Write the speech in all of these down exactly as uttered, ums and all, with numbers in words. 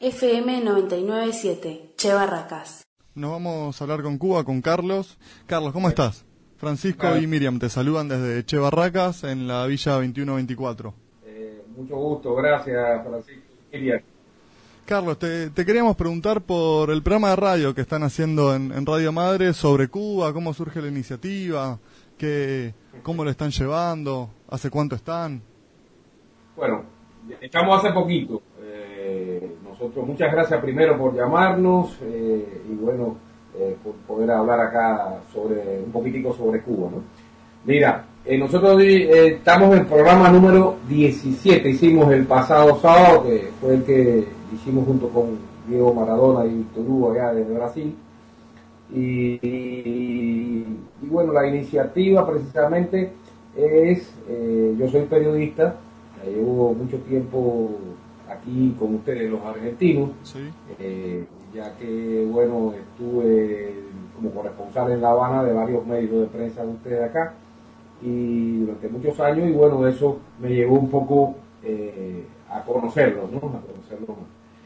F M noventa y nueve punto siete, Che Barracas. Nos vamos a hablar con Cuba, con Carlos. Carlos, ¿cómo estás? Francisco Claro. y Miriam te saludan desde Che Barracas en la Villa veintiuno veinticuatro. Eh, mucho gusto, gracias Francisco y Miriam. Carlos, te, te queríamos preguntar por el programa de radio que están haciendo en, en Radio Madre sobre Cuba, cómo surge la iniciativa, qué, cómo lo están llevando, hace cuánto están. Bueno, estamos hace poquito. Eh, nosotros, muchas gracias primero por llamarnos eh, y bueno, eh, por poder hablar acá sobre un poquitico sobre Cuba, ¿no? Mira, eh, nosotros eh, estamos en el programa número diecisiete, hicimos el pasado sábado, que fue el que hicimos junto con Diego Maradona y Víctor Hugo allá desde Brasil. Y, y, y bueno, la iniciativa precisamente es, eh, yo soy periodista, eh, llevo mucho tiempo aquí con ustedes los argentinos, Sí. eh, ya que bueno, estuve como corresponsal en La Habana de varios medios de prensa de ustedes acá, y durante muchos años, y bueno, eso me llevó un poco eh, a conocerlos, ¿no? A conocerlos más.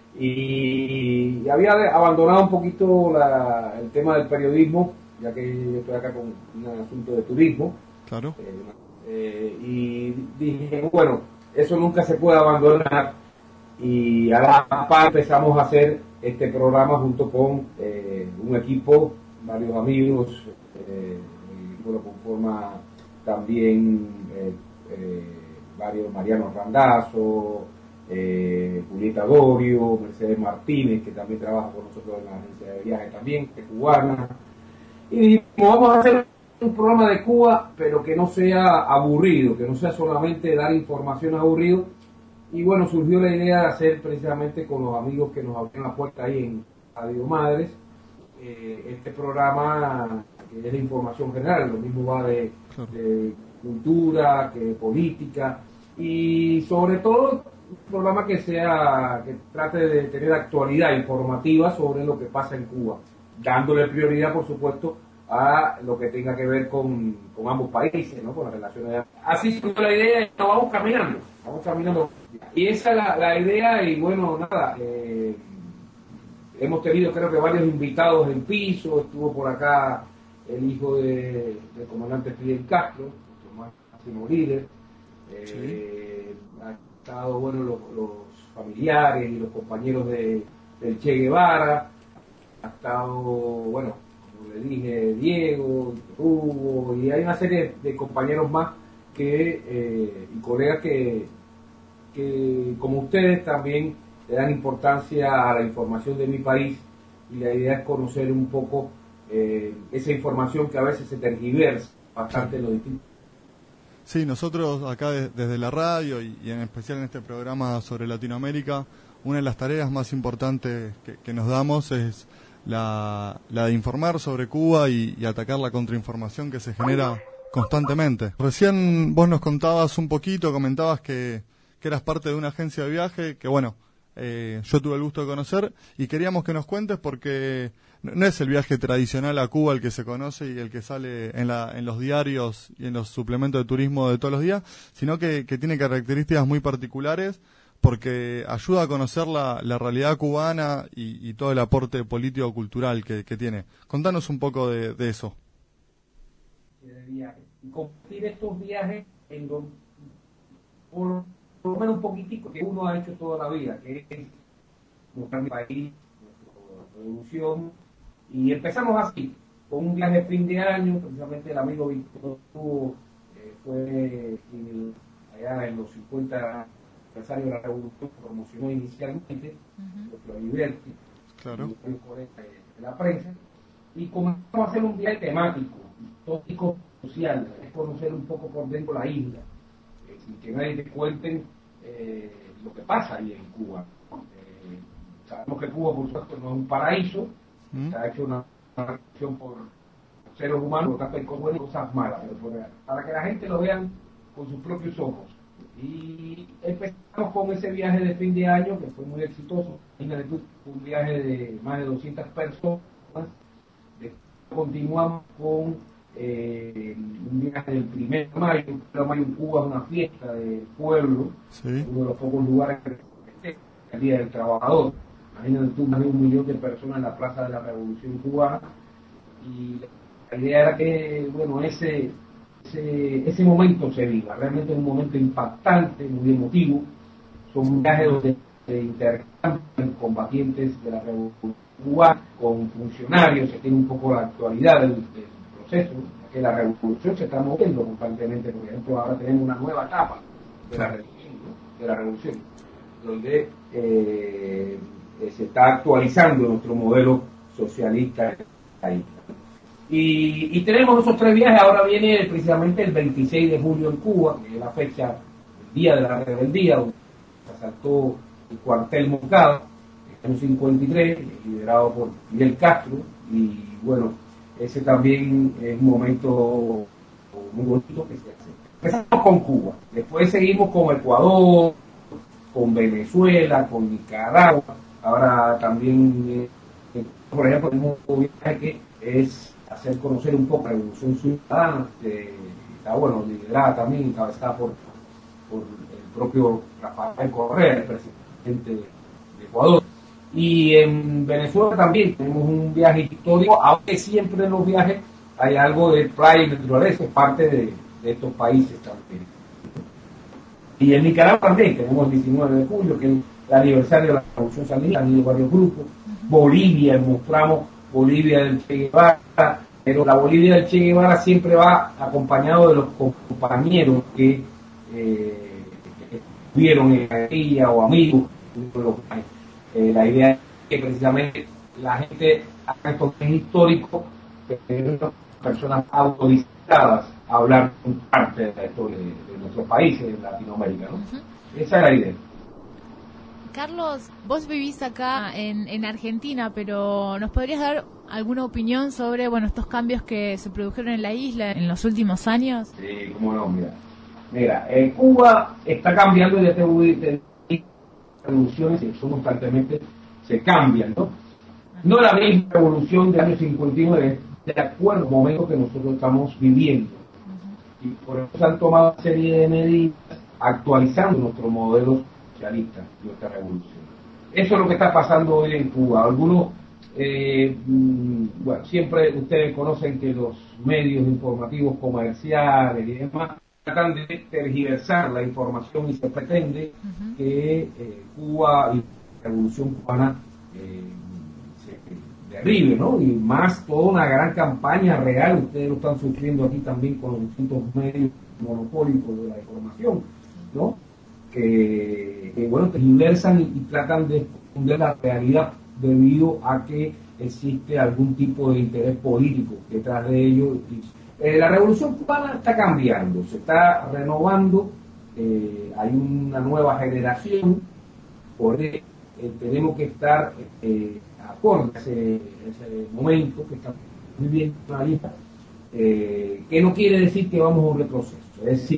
Y, y había abandonado un poquito la, el tema del periodismo, ya que yo estoy acá con un asunto de turismo. Claro. Eh, eh, y dije, bueno, eso nunca se puede abandonar. Y a la par empezamos a hacer este programa junto con eh, un equipo, varios amigos, eh, el equipo lo conforma también eh, eh, varios, Mariano Randazzo, eh, Julieta Dorio, Mercedes Martínez, que también trabaja con nosotros en la agencia de viajes también, que es cubana. Y dijimos, vamos a hacer un programa de Cuba, pero que no sea aburrido, que no sea solamente dar información aburrido. Y bueno, surgió la idea de hacer precisamente con los amigos que nos abrieron la puerta ahí en Radio Madres, eh, este programa que es de información general, lo mismo va de, Claro. de cultura, que política, y sobre todo un programa que sea, que trate de tener actualidad informativa sobre lo que pasa en Cuba, dándole prioridad, por supuesto, a lo que tenga que ver con, con ambos países, ¿no? Con las relaciones. Así surgió la idea y nos vamos caminando, vamos caminando. Y esa es la, la idea, y bueno, nada, eh, hemos tenido creo que varios invitados en piso, estuvo por acá el hijo de, del comandante Fidel Castro, nuestro máximo líder, eh, sí. Ha estado, bueno, los, los familiares y los compañeros de, del Che Guevara, ha estado, bueno, como le dije, Diego, Hugo, y hay una serie de compañeros más que eh, y colegas que, que, como ustedes, también le dan importancia a la información de mi país, y la idea es conocer un poco eh, esa información que a veces se tergiversa bastante en los distintos. Sí, nosotros acá de, desde la radio y, y en especial en este programa sobre Latinoamérica, una de las tareas más importantes que, que nos damos es la, la de informar sobre Cuba y, y atacar la contrainformación que se genera constantemente. Recién vos nos contabas un poquito, comentabas que, que eras parte de una agencia de viaje, que bueno, eh, yo tuve el gusto de conocer, y queríamos que nos cuentes porque no es el viaje tradicional a Cuba el que se conoce y el que sale en, la, en los diarios y en los suplementos de turismo de todos los días, sino que, que tiene características muy particulares porque ayuda a conocer la, la realidad cubana y, y todo el aporte político-cultural que, que tiene. Contanos un poco de, de eso. Y compartir estos viajes en donde, por, por lo menos un poquitico que uno ha hecho toda la vida, que es mostrar mi país, nuestra revolución. Y empezamos así, con un viaje de fin de año, precisamente el amigo Víctor Hugo eh, fue quien allá en los cincuenta aniversarios de la revolución promocionó inicialmente, uh-huh. Los Liberty, claro. De la prensa, y comenzamos a hacer un viaje temático, tópico social, es conocer un poco por dentro la isla, eh, sin que nadie te cuenten eh, lo que pasa ahí en Cuba. Eh, sabemos que Cuba, por supuesto, no es un paraíso, ¿Mm? Se ha hecho una acción por seres humanos, por tanto hay cosas, cosas malas, pero por, para que la gente lo vean con sus propios ojos. Y empezamos con ese viaje de fin de año, que fue muy exitoso, un viaje de más de doscientas personas. Continuamos con eh, un viaje del primero de mayo. El primero de mayo en Cuba es una fiesta del pueblo, sí. Uno de los pocos lugares que el Día del Trabajador. imagínate tú, más de un millón de personas en la Plaza de la Revolución Cubana, y la idea era que, bueno, ese, ese, ese momento se viva, realmente es un momento impactante, muy emotivo, son viajes donde se intercambian combatientes de la Revolución Cubana con funcionarios, se tiene un poco la actualidad del, del proceso, que la revolución se está moviendo constantemente. Por ejemplo, ahora tenemos una nueva etapa de la revolución, ¿no? de la revolución donde eh, se está actualizando nuestro modelo socialista ahí. Y, y tenemos esos tres viajes. Ahora viene precisamente el veintiséis de julio en Cuba, que es la fecha, el día de la rebeldía, donde se asaltó el cuartel Moncada, en el cincuenta y tres, liderado por Fidel Castro, y bueno, ese también es un momento muy bonito que se hace. Empezamos con Cuba, después seguimos con Ecuador, con Venezuela, con Nicaragua, ahora también, eh, por ejemplo, tenemos un viaje que es hacer conocer un poco la Revolución Ciudadana, que está bueno, liderada también, encabezada por, por el propio Rafael Correa, el presidente de Ecuador. Y en Venezuela también tenemos un viaje histórico, aunque siempre en los viajes hay algo de playa y naturaleza, es parte de, de estos países también. Y en Nicaragua también tenemos el diecinueve de julio, que es el aniversario de la Revolución Sandinista, han ido varios grupos. Bolivia, mostramos Bolivia del Che Guevara, pero la Bolivia del Che Guevara siempre va acompañado de los compañeros que eh, estuvieron en aquella o amigos de los países. Eh, la idea es que precisamente la gente haga estos viajes históricos, que personas autorizadas a hablar con parte de la historia de, de nuestros países, de Latinoamérica, ¿no? Uh-huh. Esa es la idea. Carlos, vos vivís acá en, en Argentina, pero ¿nos podrías dar alguna opinión sobre, bueno, estos cambios que se produjeron en la isla en los últimos años? Sí, cómo no, mira. Mira, eh, Cuba está cambiando y ya te voy a revoluciones que son constantemente se cambian, ¿no? No la misma revolución del año cincuenta y nueve, de acuerdo al momento que nosotros estamos viviendo. Y por eso se han tomado una serie de medidas actualizando nuestro modelo socialista, nuestra revolución. Eso es lo que está pasando hoy en Cuba. Algunos, eh, bueno, siempre ustedes conocen que los medios informativos comerciales y demás tratan de tergiversar la información y se pretende uh-huh. que eh, Cuba y la revolución cubana eh, se derribe, ¿no? Y más toda una gran campaña real, ustedes lo están sufriendo aquí también con los distintos medios monopólicos de la información, ¿no? Que, que bueno, tergiversan y, y tratan de esconder la realidad debido a que existe algún tipo de interés político detrás de ello. Y, Eh, la revolución cubana está cambiando, se está renovando, eh, hay una nueva generación, por eso eh, tenemos que estar eh, acorde a ese, ese momento que estamos viviendo ahí, eh, que no quiere decir que vamos a un retroceso, es decir,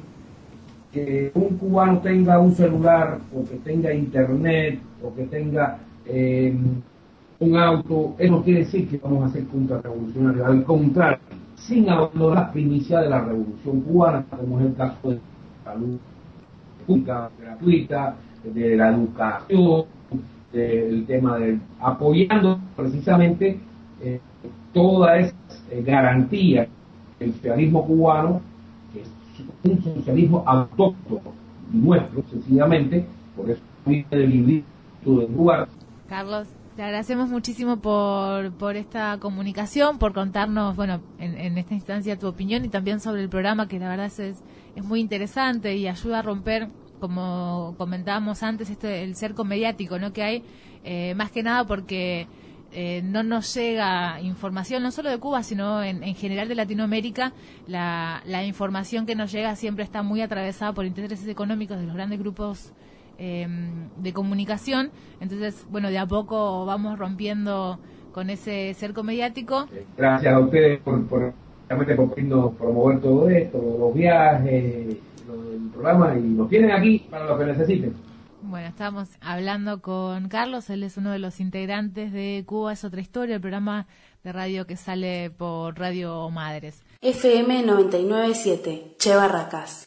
que un cubano tenga un celular, o que tenga internet, o que tenga eh, un auto, eso no quiere decir que vamos a ser contrarrevolucionarios, al contrario, sin abandonar las primicias de la revolución cubana, como es el caso de la salud pública gratuita, de la educación, del tema de apoyando precisamente eh, todas esas eh, garantías del socialismo cubano, que es un socialismo autóctono nuestro, sencillamente, por eso vive del individuo del lugar. Carlos, te agradecemos muchísimo por, por esta comunicación, por contarnos, bueno, en, en esta instancia tu opinión y también sobre el programa, que la verdad es, es muy interesante y ayuda a romper, como comentábamos antes, este el cerco mediático, ¿no? que hay, eh, más que nada porque eh, no nos llega información, no solo de Cuba, sino en, en general de Latinoamérica. La, la información que nos llega siempre está muy atravesada por intereses económicos de los grandes grupos Eh, de comunicación. Entonces, bueno, de a poco vamos rompiendo con ese cerco mediático. Gracias a ustedes por, por, por promover todo esto, los viajes, lo del programa, y nos tienen aquí para lo que necesiten. Bueno, estamos hablando con Carlos, él es uno de los integrantes de Cuba es otra historia, el programa de radio que sale por Radio Madres. F M noventa y nueve punto siete, Che Barracas.